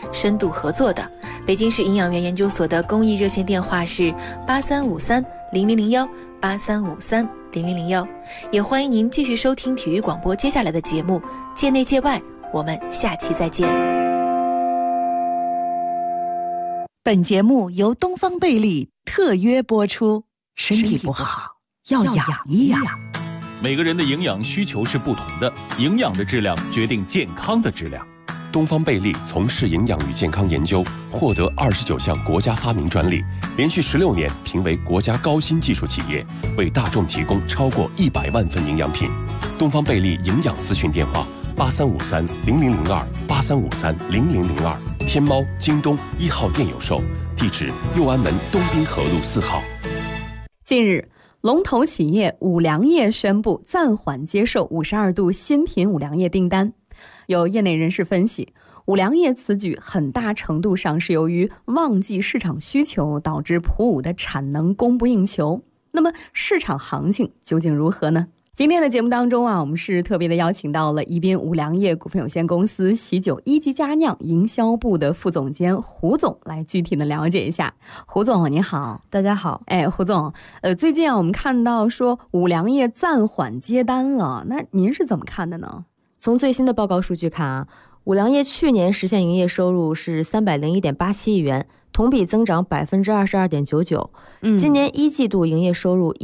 深度合作的。北京市营养院研究所的公益热线电话是83530001，83530001。也欢迎您继续收听体育广播接下来的节目，界内界外，我们下期再见。 本节目由东方贝利特约播出。身体不好要养一养。 每个人的营养需求是不同的，营养的质量决定健康的质量。 东方贝利从事营养与健康研究，获得29项国家发明专利，连续16年评为国家高新技术企业，为大众提供超过100万份营养品。东方贝利营养咨询电话83530002，83530002，天猫、京东1号店有售，地址右安门东滨河路4号。 近日，龙头企业五粮液宣布暂缓接受52度新品五粮液订单。有业内人士分析，五粮液此举很大程度上是由于旺季市场需求导致普五的产能供不应求。那么市场行情究竟如何呢？今天的节目当中我们是特别的邀请到了宜宾五粮液股份有限公司喜酒一级佳酿营销部的副总监胡总来具体的了解一下。胡总你好。 大家好。 胡总，最近我们看到说五粮液暂缓接单了，那您是怎么看的呢？ 从最新的报告数据看五粮液去年实现营业收入是301.87亿元，同比增长22.99%。今年一季度营业收入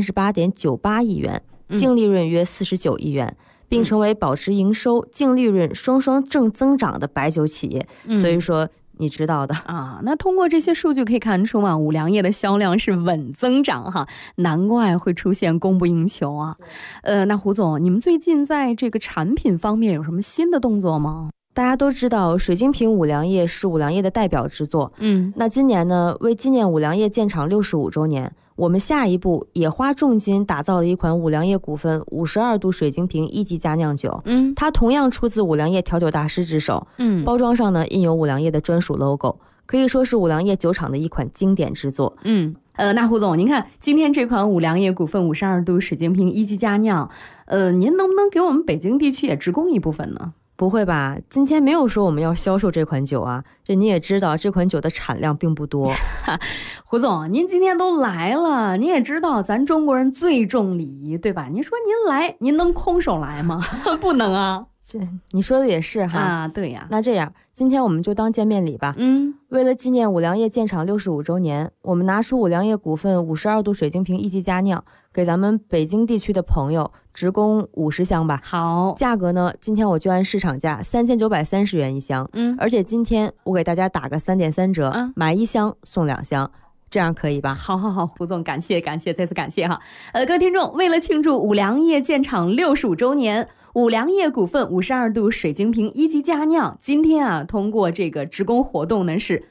138.98亿元，净利润约49亿元，并成为保持营收、净利润双双正增长的白酒企业。所以说你知道的那通过这些数据可以看出五粮液的销量是稳增长哈，难怪会出现供不应求啊。那胡总，你们最近在这个产品方面有什么新的动作吗？ 大家都知道水晶瓶五粮液是五粮液的代表之作。那今年呢，为纪念五粮液建厂65周年，我们下一步也花重金打造了一款五粮液股份52度水晶瓶一级佳酿酒。它同样出自五粮液调酒大师之手。包装上呢印有五粮液的专属 logo， 可以说是五粮液酒厂的一款经典之作。 那胡总，您看今天这款五粮液股份52度水晶瓶一级佳酿，您能不能给我们北京地区也直供一部分呢？ 不会吧，今天没有说我们要销售这款酒啊，这你也知道这款酒的产量并不多。 胡总，您今天都来了，你也知道咱中国人最重礼仪，对吧？您说您来，您能空手来吗？不能啊。 这你说的也是哈。 对呀。 那这样今天我们就当见面礼吧。为了纪念五粮液建厂65周年，我们拿出五粮液股份52度水晶瓶一级佳酿，给咱们北京地区的朋友直供50箱吧。 好，价格呢，今天我就按市场价3930元一箱。而且今天我给大家打个3.3折，买一箱送2箱。这样可以吧？ 好，胡总，感谢，再次感谢哈。各位听众，为了庆祝五粮液建厂65周年，五粮液股份52度水晶瓶一级佳酿今天通过这个直供活动呢是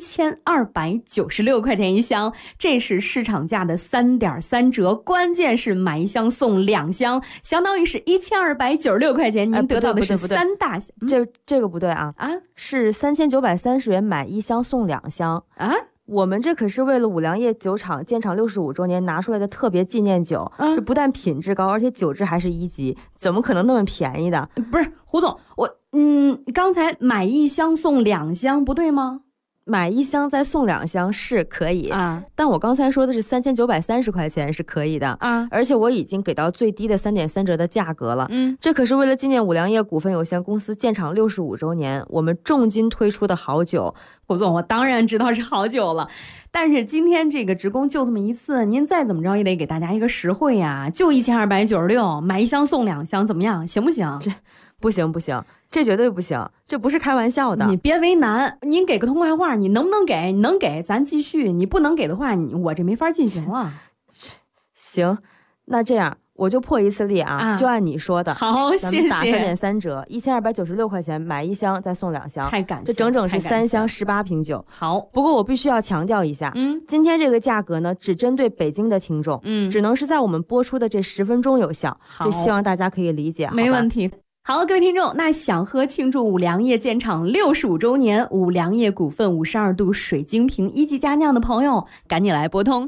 1296块钱一箱，这是市场价的3.3折，关键是买一箱送2箱，相当于是1296块钱，您得到的是3大箱。 这个不对啊，是3930元买一箱送2箱啊。我们这可是为了五粮液酒厂建厂65周年拿出来的特别纪念酒，这不但品质高，而且酒质还是1级，怎么可能那么便宜的？ 不是胡总，刚才买一箱送2箱不对吗？ 买一箱再送2箱是可以但我刚才说的是3930块钱是可以的而且我已经给到最低的3.3折的价格了。这可是为了纪念五粮液股份有限公司建厂65周年，我们重金推出的好酒。 胡总，我当然知道是好酒了，但是今天这个直供就这么一次，您再怎么着也得给大家一个实惠呀，就1296，买一箱送2箱，怎么样？行不行？ 这不行，这绝对不行，这不是开玩笑的。 你别为难，您给个痛快话，你能不能给？你能给咱继续，你不能给的话，我这没法进行了。 行，那这样我就破一次例就按你说的。 好，谢谢。 咱们打3.3折，1296块钱买一箱再送2箱， 太感谢了， 这整整是3箱18瓶酒。 好， 不过我必须要强调一下，今天这个价格呢，只针对北京的听众，只能是在我们播出的这10分钟有效，这希望大家可以理解。 没问题。 好，各位听众，那想喝庆祝五粮液建厂65周年五粮液股份52度水晶瓶一级佳酿的朋友，赶紧来拨通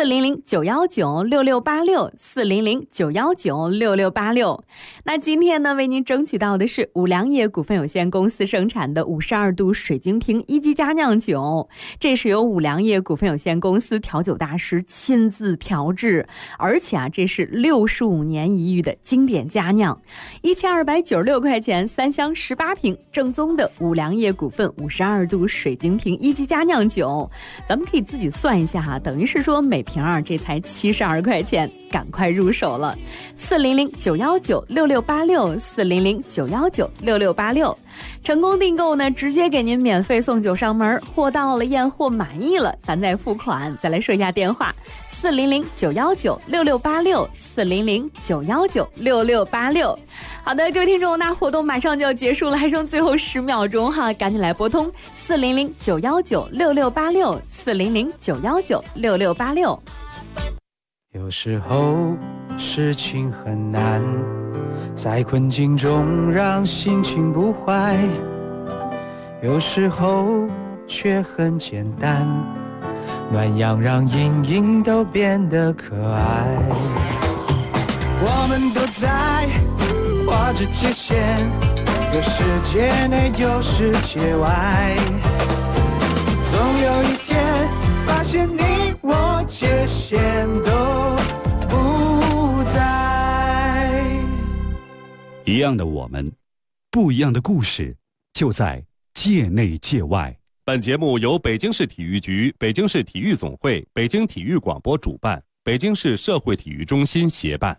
400-919-6686，400-919-6686。那今天呢，为您争取到的是五粮液股份有限公司生产的52度水晶瓶一级佳酿酒，这是由五粮液股份有限公司调酒大师亲自调制，而且啊，这是65年一遇的经典佳酿，1296块钱3箱18瓶，正宗的五粮液股份52度水晶瓶一级佳酿酒，咱们可以自己算一下哈，等于是说每瓶这才72块钱，赶快入手了。400-919-6686，400-919-6686，成功订购呢，直接给您免费送酒上门，货到了验货满意了，咱再付款。再来说一下电话：400-919-6686，400-919-6686。好的，各位听众，那活动马上就要结束了，还剩最后10秒钟哈，赶紧来拨通400-919-6686，400-919-6686。 有时候事情很难，在困境中让心情不坏，有时候却很简单，暖阳让阴影都变得可爱。我们都在画着界限，有世界内有世界外，总有一天发现你我界限都不在。 一样的我们，不一样的故事，就在界内界外。 本节目由北京市体育局、北京市体育总会、北京体育广播主办，北京市社会体育中心协办。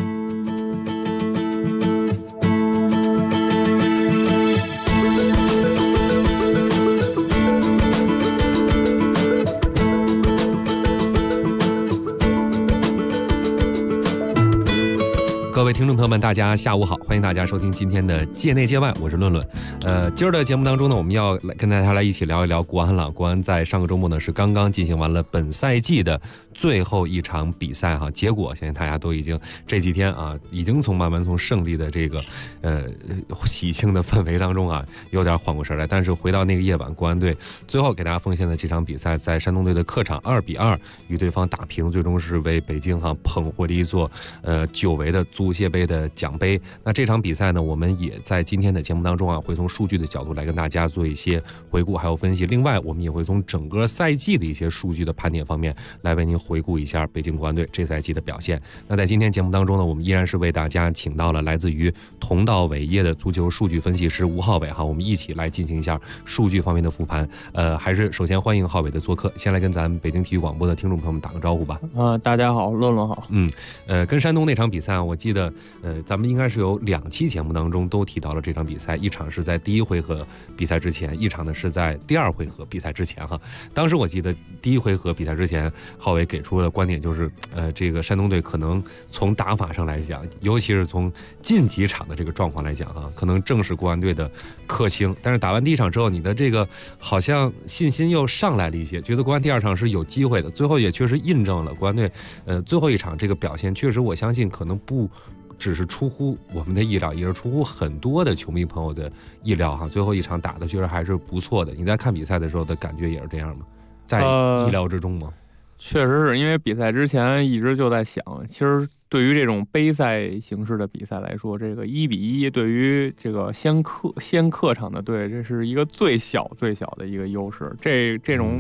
各位听众朋友们，大家下午好，欢迎大家收听今天的界内界外，我是论论。今儿的节目当中呢，我们要来跟大家来一起聊一聊国安了。国安在上个周末呢是刚刚进行完了本赛季的最后一场比赛哈，结果相信大家都已经这几天啊，已经慢慢从胜利的这个喜庆的氛围当中啊，有点缓过神来。但是回到那个夜晚，国安队最后给大家奉献的这场比赛，在山东队的客场2-2与对方打平，最终是为北京捧回了一座久违的足协杯的奖杯。那这场比赛呢，我们也在今天的节目当中啊，会从数据的角度来跟大家做一些回顾还有分析。另外，我们也会从整个赛季的一些数据的盘点方面来为您回顾一下北京国安队这赛季的表现。那在今天节目当中呢，我们依然是为大家请到了来自于同道伟业的足球数据分析师吴浩伟哈，我们一起来进行一下数据方面的复盘。还是首先欢迎浩伟的做客，先来跟咱们北京体育广播的听众朋友们打个招呼吧。 大家好，论论好。 跟山东那场比赛，我记得咱们应该是有2期节目当中都提到了这场比赛，一场是在第1回合比赛之前，一场呢是在第2回合比赛之前哈。当时我记得第1回合比赛之前，浩伟给出的观点就是，这个山东队可能从打法上来讲，尤其是从近几场的这个状况来讲哈，可能正是国安队的克星。但是打完第1场之后，你的这个好像信心又上来了一些，觉得国安第2场是有机会的。最后也确实印证了国安队，最后一场这个表现，确实我相信可能不只是出乎我们的意料，也是出乎很多的球迷朋友的意料哈。最后一场打的确实还是不错的。你在看比赛的时候的感觉也是这样吗？在意料之中吗？ 确实是因为比赛之前一直就在想，其实对于这种杯赛形式的比赛来说，这个1-1对于这个先客场的队，这是一个最小的一个优势。这种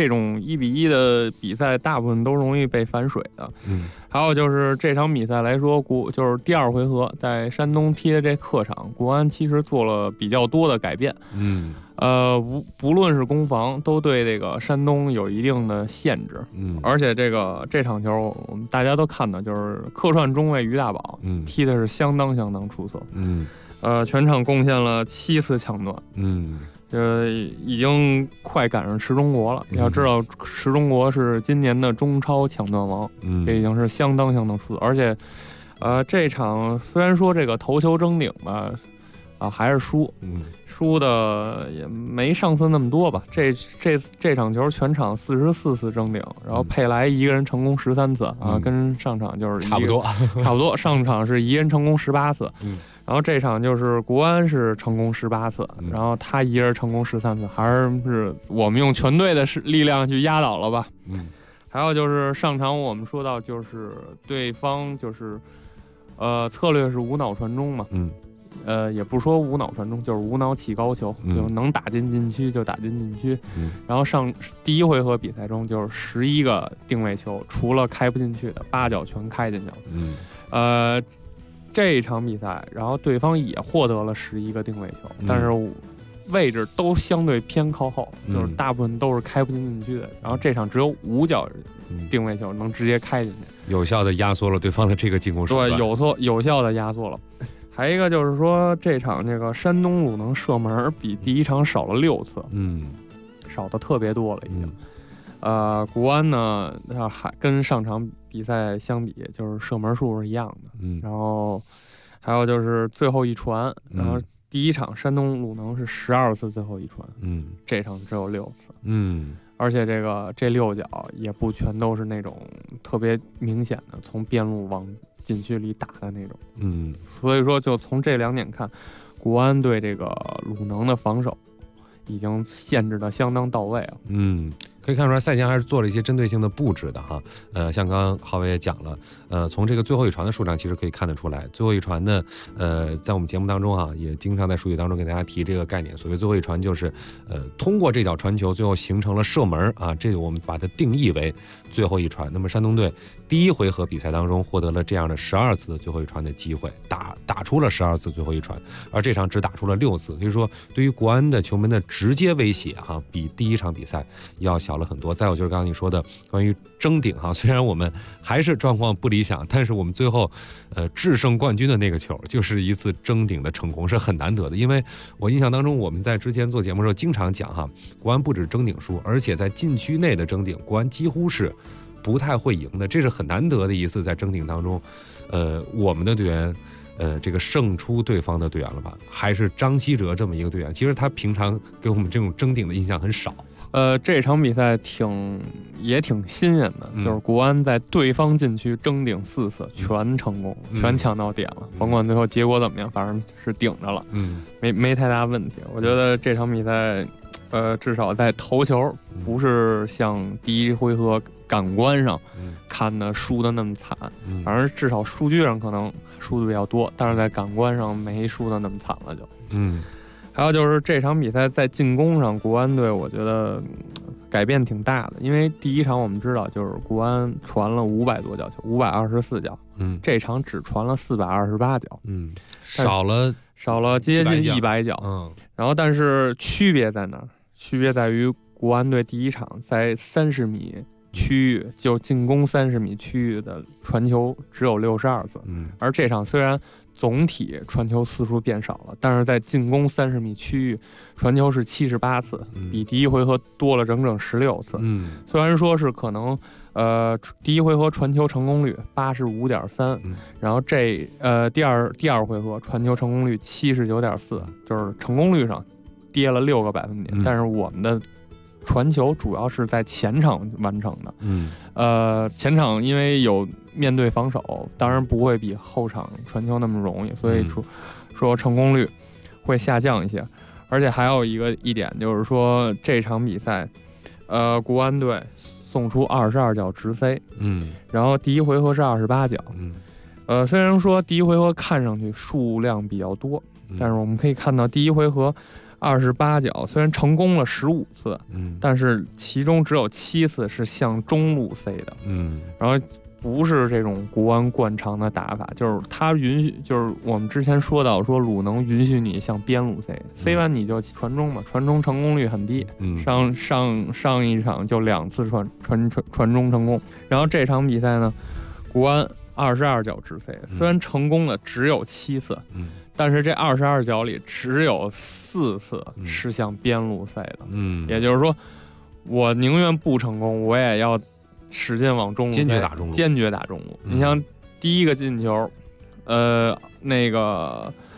1-1的比赛，大部分都容易被反水的。还有就是这场比赛来说，就是第2回合在山东踢的这客场，国安其实做了比较多的改变。不论是攻防，都对这个山东有一定的限制。而且这场球，我们大家都看到，就是客串中卫于大宝，踢的是相当出色。全场贡献了7次抢断。已经快赶上池中国了。要知道，池中国是今年的中超抢断王，这已经是相当出色。而且，这场虽然说这个头球争顶吧，还是输的也没上次那么多吧。这场球全场44次争顶，然后佩莱一个人成功13次跟上场就是差不多。上场是一人成功18次。 然后这场就是国安是成功18次，然后他一人成功13次，还是我们用全队的力量去压倒了吧。还有就是上场我们说到就是对方就是策略是无脑传中嘛，也不说无脑传中，就是无脑起高球，就能打进禁区就打进禁区。然后第一回合比赛中就是11个定位球，除了开不进去的8脚全开进去了。这一场比赛，然后对方也获得了11个定位球，但是位置都相对偏靠后，就是大部分都是开不进禁区的。然后这场只有5脚定位球能直接开进去， 有效的压缩了对方的这个进攻手段。 对，有效的压缩了。还一个就是说，这场这个山东鲁能射门比第一场少了6次，少的特别多了已经。国安呢，还跟上场比赛相比，就是射门数是一样的。然后还有就是最后一传，然后第一场山东鲁能是12次最后一传，这场只有6次，而且这6脚也不全都是那种特别明显的从边路往禁区里打的那种，所以说就从这2点看，国安对这个鲁能的防守已经限制的相当到位了。 可以看出来赛前还是做了一些针对性的布置的哈。像刚刚浩伟也讲了，从这个最后一传的数量其实可以看得出来，最后一传呢，在我们节目当中啊，也经常在数据当中给大家提这个概念。所谓最后一传就是，通过这脚传球最后形成了射门啊，这个我们把它定义为最后一传。那么山东队第一回合比赛当中获得了这样的12次的最后一传的机会，打出了12次最后一传，而这场只打出了6次，所以说对于国安的球门的直接威胁哈，比第一场比赛要小了很多。再有就是刚刚你说的关于争顶哈，虽然我们还是状况不理想，但是我们最后制胜冠军的那个球就是一次争顶的成功，是很难得的。因为我印象当中我们在之前做节目的时候经常讲哈，国安不止争顶输，而且在禁区内的争顶国安几乎是不太会赢的，这是很难得的一次在争顶当中我们的队员这个胜出对方的队员了吧，还是张稀哲这么一个队员，其实他平常给我们这种争顶的印象很少。 这场比赛也挺新鲜的，就是国安在对方禁区争顶4次全成功，全抢到点了，甭管最后结果怎么样，反正是顶着了，没太大问题。我觉得这场比赛至少在头球不是像第一回合感官上看的输的那么惨，反正至少数据上可能输的比较多，但是在感官上没输的那么惨了就。还有就是这场比赛在进攻上，国安队我觉得改变挺大的，因为第一场我们知道就是国安传了500多脚球，524脚，这场只传了428脚， 少了接近100脚，然后但是区别在哪儿？区别在于国安队第一场在30米区域，就进攻30米区域的传球只有62次，而这场虽然总体传球次数变少了，但是在进攻30米区域传球是78次，比第一回合多了整整16次。虽然说是可能第一回合传球成功率85.3%，然后第二回合传球成功率79.4%，就是成功率上跌了6个百分点，但是我们的传球主要是在前场完成的，前场因为有面对防守，当然不会比后场传球那么容易，所以说成功率会下降一些。而且还有一点就是说，这场比赛，国安队送出22脚直塞，然后第一回合是28脚，虽然说第一回合看上去数量比较多，但是我们可以看到第一回合28脚虽然成功了15次，但是其中只有7次是向中路塞的，然后不是这种国安惯常的打法，就是他就是我们之前说到说鲁能允许你向边路塞完你就传中嘛，传中成功率很低，上一场就2次传中成功，然后这场比赛呢，国安22脚直塞，虽然成功的只有7次，但是这22脚里只有4次是向边路塞的，也就是说，我宁愿不成功，我也要使劲往中路坚决打中路。 你像第一个进球，那个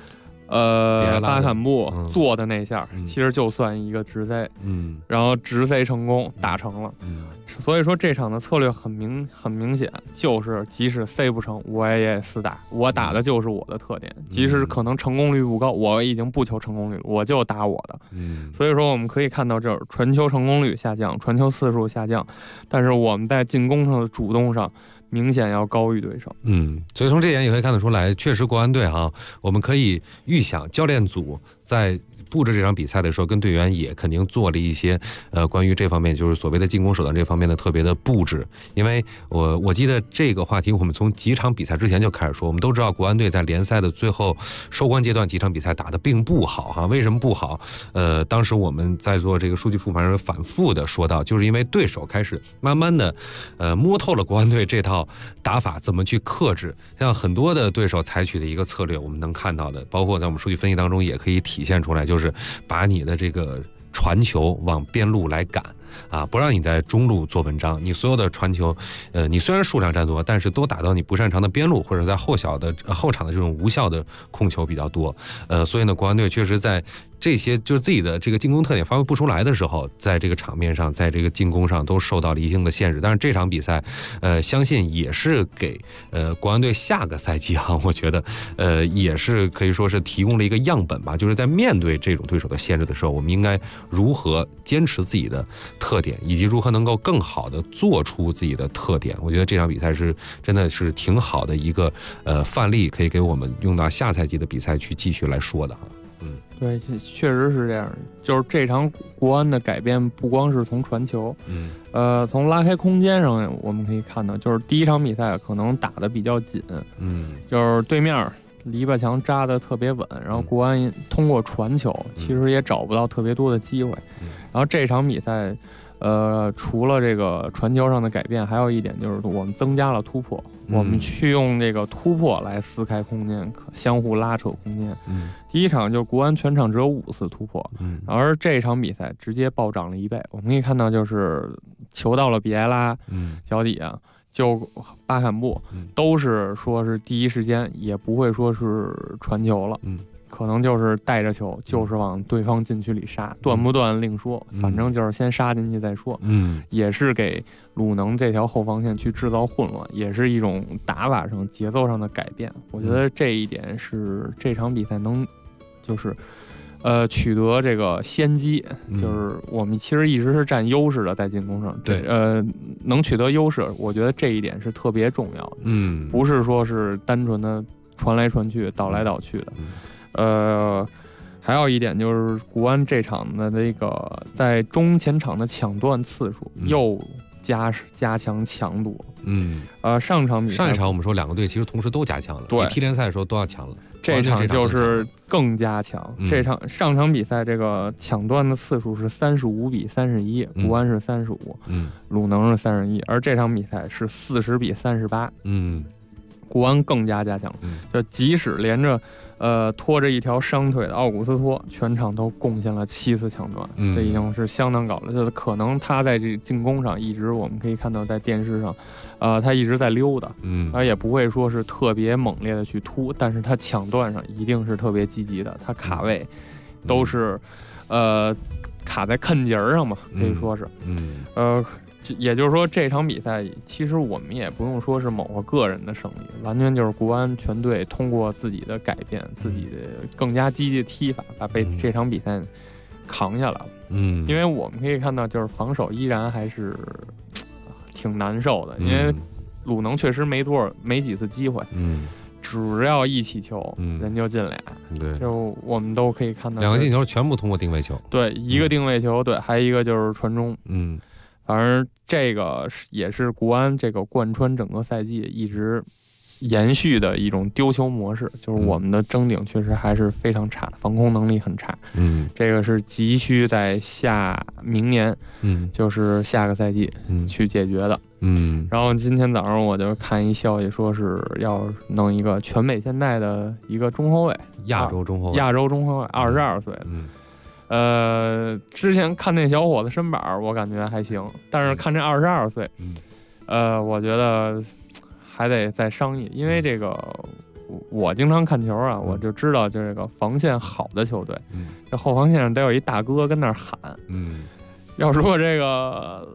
巴坎布做的那下，其实就算一个直 C， 然后直 C 成功打成了，所以说这场的策略很明显，就是即使 C 不成，我也死打，我打的就是我的特点，即使可能成功率不高，我已经不求成功率了，我就打我的。所以说我们可以看到这儿传球成功率下降，传球次数下降，但是我们在进攻上的主动上明显要高于对手。 所以从这点也可以看得出来，确实国安队我们可以预想教练组在布置这场比赛的时候，跟队员也肯定做了一些关于这方面，就是所谓的进攻手段这方面的特别的布置。因为我记得这个话题我们从几场比赛之前就开始说，我们都知道国安队在联赛的最后收官阶段几场比赛打得并不好为什么不好？当时我们在做这个数据复盘时反复的说到，就是因为对手开始慢慢的摸透了国安队这套打法怎么去克制，像很多的对手采取的一个策略，我们能看到的，包括在我们数据分析当中也可以体现出来，就是把你的这个传球往边路来赶不让你在中路做文章，你所有的传球你虽然数量占多，但是都打到你不擅长的边路，或者在后场的这种无效的控球比较多。所以呢，国安队确实在这些就是自己的这个进攻特点发挥不出来的时候，在这个场面上，在这个进攻上都受到了一定的限制。但是这场比赛相信也是给国安队下个赛季我觉得也是可以说是提供了一个样本吧，就是在面对这种对手的限制的时候，我们应该如何坚持自己的特点，以及如何能够更好的做出自己的特点。我觉得这场比赛是真的是挺好的一个范例，可以给我们用到下赛季的比赛去继续来说的对，确实是这样。就是这场国安的改变不光是从传球，从拉开空间上我们可以看到，就是第一场比赛可能打得比较紧，就是对面篱笆墙扎得特别稳，然后国安通过传球其实也找不到特别多的机会。然后这场比赛除了这个传球上的改变，还有一点就是我们增加了突破，我们去用这个突破来撕开空间，相互拉扯空间。第一场就国安全场只有5次突破，而这场比赛直接暴涨了1倍。我们可以看到，就是球到了比埃拉脚底下，就巴坎布都是说是第一时间，也不会说是传球了。可能就是带着球，就是往对方禁区里杀，断不断另说，反正就是先杀进去再说。也是给鲁能这条后防线去制造混乱，也是一种打法上节奏上的改变。我觉得这一点是这场比赛能就是取得这个先机，就是我们其实一直是占优势的在进攻上， 对， 能取得优势，我觉得这一点是特别重要的。不是说是单纯的传来传去、倒来倒去的。还有一点就是国安这场的那个在中前场的抢断次数又加强强度。上一场我们说两个队其实同时都加强了， 对， 踢联赛的时候都要强了。 这场就是更加强。上场比赛这个抢断的次数是35比31，国安是35，鲁能是31，而这场比赛是40比38。国安更加加强，就即使连着拖着一条伤腿的奥古斯托，全场都贡献了7次抢断，这已经是相当高了。就是可能他在这进攻上一直我们可以看到在电视上，他一直在溜达，他也不会说是特别猛烈的去突，但是他抢断上一定是特别积极的，他卡位都是卡在坎节上嘛，可以说是，也就是说，这场比赛其实我们也不用说是某个人的胜利，完全就是国安全队通过自己的改变、自己的更加积极的踢法，把这场比赛扛下来了。因为我们可以看到，就是防守依然还是挺难受的，因为鲁能确实没几次机会。只要一起球，人就进俩。对，就我们都可以看到 2个进球全部通过定位球。 对，一个定位球，对，还有一个就是传中。反正这个也是国安这个贯穿整个赛季一直延续的一种丢球模式，就是我们的争顶确实还是非常差，防空能力很差。这个是急需在明年，就是下个赛季去解决的。然后今天早上我就看一消息，说是要弄一个全美现代的一个中后卫， 亚洲中后卫 ，22岁。之前看那小伙子身板我感觉还行，但是看这22岁，我觉得还得再商议，因为这个我经常看球啊，我就知道这个防线好的球队，这后防线上得有一大哥跟那儿喊，要说这个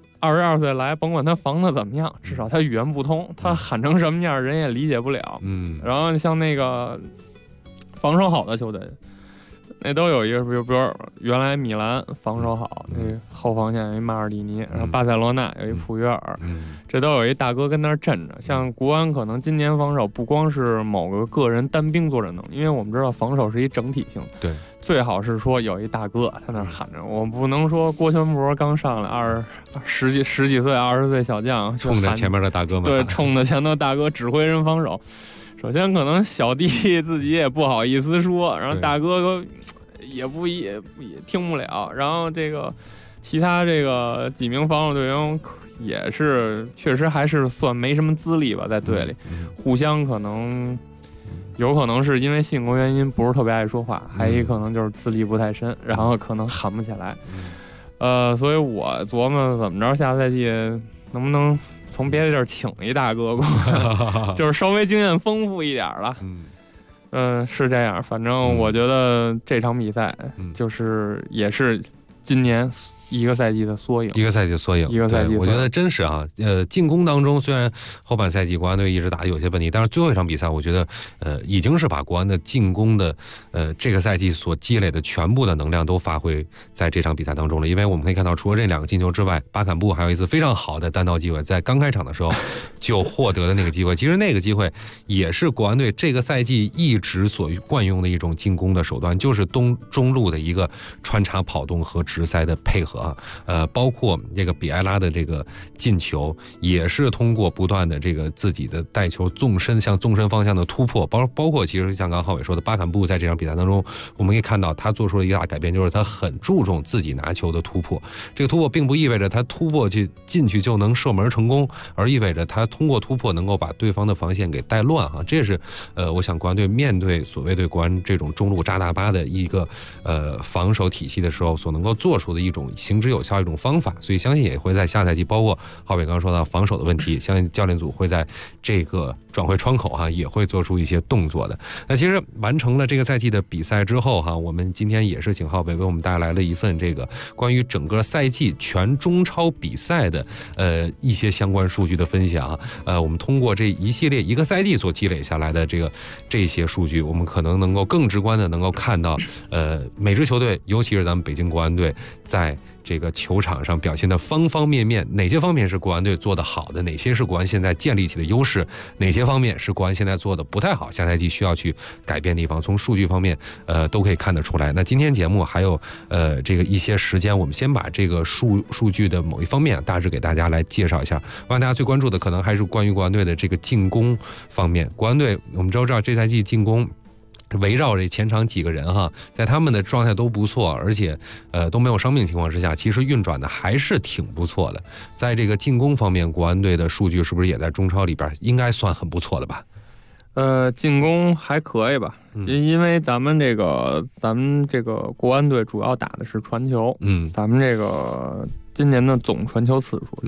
22岁来，甭管他防的怎么样，至少他语言不通，他喊成什么样人也理解不了。然后像那个防守好的球队，那都有一个，比如原来米兰防守好，那后防线有一马尔蒂尼，然后巴塞罗那有一普约尔，这都有一大哥跟那儿镇着。像国安可能今年防守不光是某个个人单兵作战能力，因为我们知道防守是一整体性， 对， 最好是说有一大哥在那儿喊着，我不能说郭全博刚上来十几岁20岁小将冲着前面的大哥们， 对，冲着前头大哥指挥人防守。首先可能小弟自己也不好意思说，然后大哥也听不了，然后这个其他这个几名防守队员也是确实还是算没什么资历吧，在队里互相可能有可能是因为性格原因不是特别爱说话，还有可能就是资历不太深，然后可能喊不起来。所以我琢磨怎么着下赛季能不能从别的地儿请一大哥过来，就是稍微经验丰富一点了。是这样，反正我觉得这场比赛就是也是今年一个赛季的缩影， 一个赛季的缩影。我觉得真是啊，进攻当中虽然后半赛季国安队一直打得有些问题，但是最后一场比赛，我觉得已经是把国安的进攻的这个赛季所积累的全部的能量都发挥在这场比赛当中了。因为我们可以看到，除了这2个进球之外，巴坎布还有一次非常好的单刀机会，在刚开场的时候就获得的那个机会。其实那个机会也是国安队这个赛季一直所惯用的一种进攻的手段，就是中路的一个穿插跑动和直塞的配合。包括这个比埃拉的这个进球，也是通过不断的这个自己的带球向纵深方向的突破，包括其实像刚浩伟说的，巴坎布在这场比赛当中，我们可以看到他做出了一个大改变，就是他很注重自己拿球的突破。这个突破并不意味着他突破进去就能射门成功，而意味着他通过突破能够把对方的防线给带乱哈。这是我想国安队面对所谓对国安这种中路扎大巴的一个防守体系的时候所能够做出的一种行之有效一种方法，所以相信也会在下赛季，包括浩伟刚刚说到防守的问题，相信教练组会在这个转会窗口也会做出一些动作的。那其实完成了这个赛季的比赛之后我们今天也是请浩伟为我们带来了一份这个关于整个赛季全中超比赛的一些相关数据的分享。我们通过这一系列一个赛季所积累下来的这些数据，我们可能能够更直观的能够看到每支球队，尤其是咱们北京国安队在这个球场上表现的方方面面，哪些方面是国安队做得好的，哪些是国安现在建立起的优势，哪些方面是国安现在做的不太好，下赛季需要去改变的地方，从数据方面都可以看得出来。那今天节目还有这个一些时间，我们先把这个数据的某一方面大致给大家来介绍一下。我想大家最关注的可能还是关于国安队的这个进攻方面。国安队我们都知道这赛季进攻围绕着前场几个人在他们的状态都不错，而且都没有伤病情况之下，其实运转的还是挺不错的。在这个进攻方面，国安队的数据是不是也在中超里边应该算很不错的吧？ 进攻还可以吧，因为咱们这个国安队主要打的是传球，咱们这个今年的总传球次数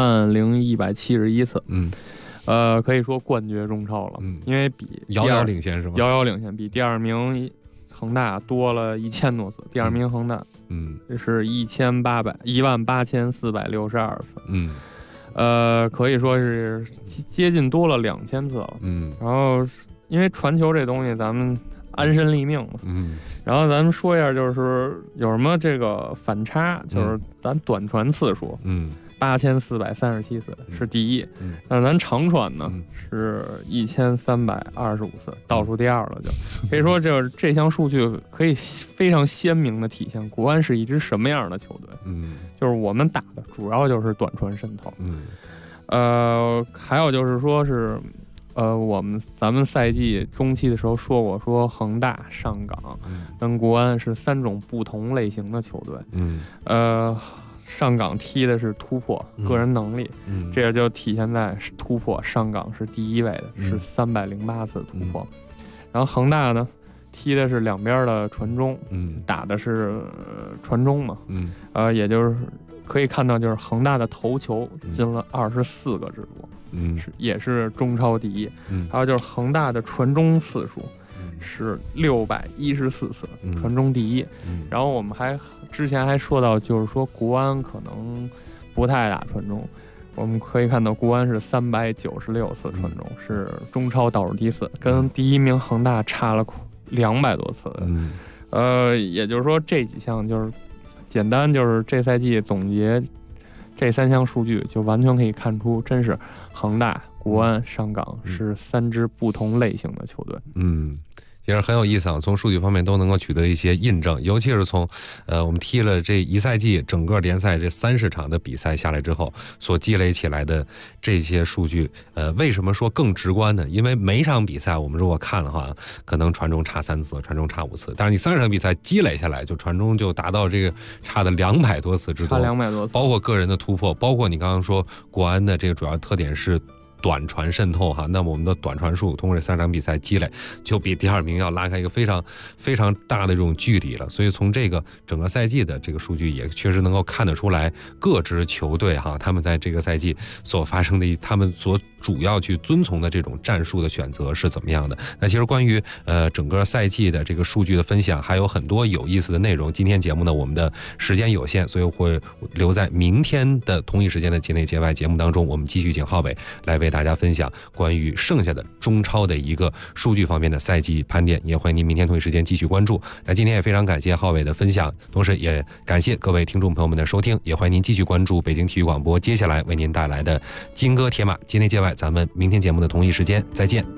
20171次，可以说冠绝中超了，因为比遥遥领先是吗？ 遥遥领先，比第2名恒大多了1000多次，第2名恒大，这是18462次，可以说是接近多了2000次了，然后因为传球这东西咱们安身立命嘛，然后咱们说一下，就是有什么这个反差，就是咱短传次数，8437次是第一，但是咱长传呢是1325次，倒数第2了，就可以说就是这项数据可以非常鲜明的体现国安是一支什么样的球队，就是我们打的主要就是短传渗透，还有就是说是咱们赛季中期的时候说过，说恒大、上港跟国安是3种不同类型的球队，上港踢的是突破个人能力，这也就体现在突破，上港是第1位的，是308次突破，然后恒大呢踢的是两边的传中，打的是传中嘛，也就是可以看到就是恒大的头球进了24个之多，也是中超第一。还有就是恒大的传中次数是614次，传中第一。然后我们之前还说到，就是说国安可能不太打传中，我们可以看到国安是396次传中，是中超倒数第4，跟第一名恒大差了200多次。也就是说这几项就是简单，就是这赛季总结这3项数据，就完全可以看出，真是恒大、国安、上港是3支不同类型的球队。 其实很有意思啊，从数据方面都能够取得一些印证，尤其是从我们踢了这一赛季整个联赛这30场的比赛下来之后所积累起来的这些数据，为什么说更直观呢？因为每场比赛我们如果看的话，可能传中差3次，传中差5次，但是你30场比赛积累下来，就传中就达到这个差的200多次之多， 差200多次， 包括个人的突破，包括你刚刚说国安的这个主要特点是短传渗透哈，那么我们的短传数通过这3场比赛积累，就比第2名要拉开一个非常非常大的这种距离了。所以从这个整个赛季的这个数据，也确实能够看得出来各支球队哈，他们在这个赛季所发生的他们所主要去遵从的这种战术的选择是怎么样的。那其实关于整个赛季的这个数据的分享还有很多有意思的内容，今天节目呢我们的时间有限，所以会留在明天的同一时间的节内节外节目当中，我们继续请浩伟来为大家分享关于剩下的中超的一个数据方面的赛季盘点，也欢迎您明天同一时间继续关注。那今天也非常感谢浩伟的分享，同时也感谢各位听众朋友们的收听，也欢迎您继续关注北京体育广播接下来为您带来的金戈铁马节内节外，咱们明天节目的同一时间再见。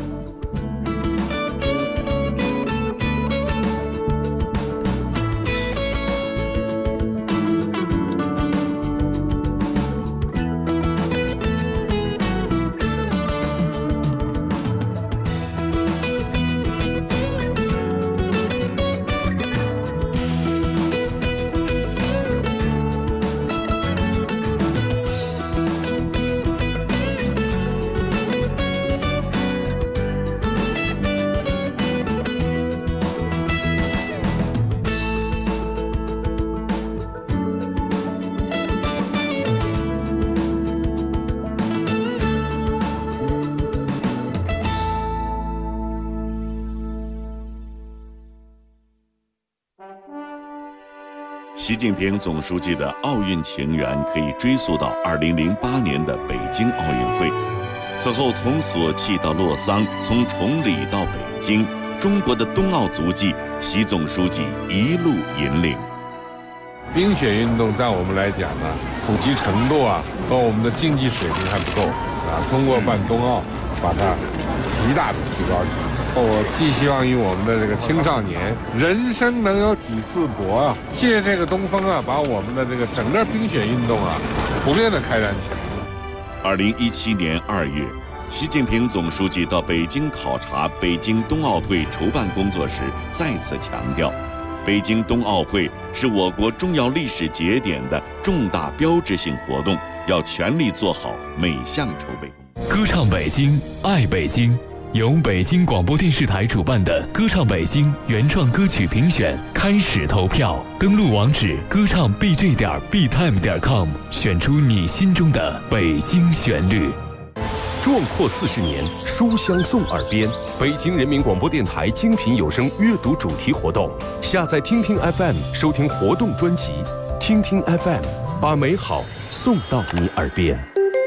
习近平总书记的奥运情缘可以追溯到2008年的北京奥运会。此后，从索契到洛桑，从崇礼到北京，中国的冬奥足迹，习总书记一路引领。 冰雪运动在我们来讲呢，普及程度和我们的竞技水平还不够通过办冬奥，把它极大的提高起来。我寄希望于我们的这个青少年，人生能有几次搏借这个东风把我们的这个整个冰雪运动普遍的开展起来。 2017年2月，习近平总书记到北京考察北京冬奥会筹办工作时，再次强调，北京冬奥会是我国重要历史节点的重大标志性活动，要全力做好每项筹备工作。 歌唱北京，爱北京。由北京广播电视台主办的歌唱北京原创歌曲评选开始投票，登录网址歌唱 bj.btime.com， 选出你心中的北京旋律。 壮阔40年，书香送耳边。北京人民广播电台精品有声阅读主题活动，下载听听 FM 收听活动专辑，听听 FM， 把美好送到你耳边。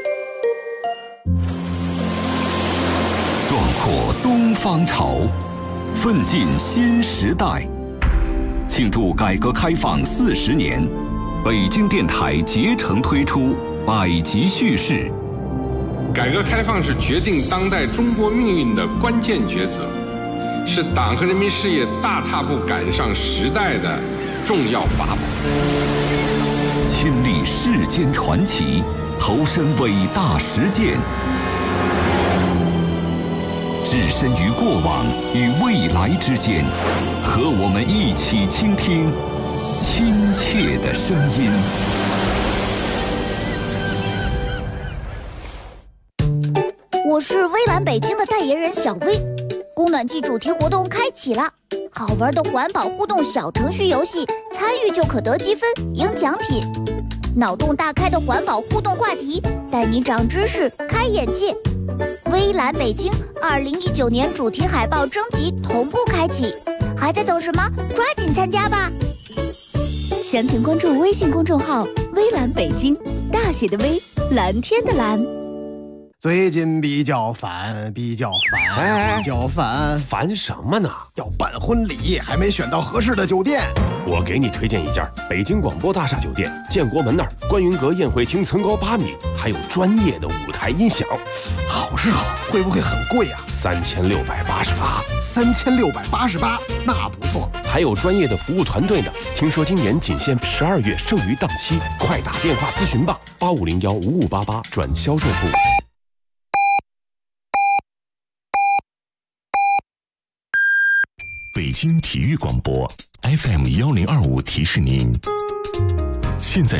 壮阔东方潮，奋进新时代。庆祝改革开放40年，北京电台竭诚推出百集叙事。 改革开放是决定当代中国命运的关键抉择，是党和人民事业大踏步赶上时代的重要法宝。 亲历世间传奇，投身伟大实践，置身于过往与未来之间，和我们一起倾听亲切的声音。 我是微蓝北京的代言人小薇，供暖季主题活动开启了，好玩的环保互动小程序游戏，参与就可得积分赢奖品。 脑洞大开的环保互动话题，带你长知识、开眼界。微蓝北京2019年主题海报征集同步开启，还在等什么？抓紧参加吧！详情关注微信公众号“微蓝北京”，大写的微，蓝天的蓝。 最近比较烦，比较烦什么呢？ 要办婚礼，还没选到合适的酒店。 我给你推荐一家北京广播大厦酒店，建国门那儿，观云阁宴会厅层高8米，还有专业的舞台音响。 好是好，会不会很贵啊 ？3688。 3688，那不错。 还有专业的服务团队呢。听说今年仅限12月剩余档期，快打电话咨询吧，85015588转销售部。 北京体育广播 FM1025提示您，现在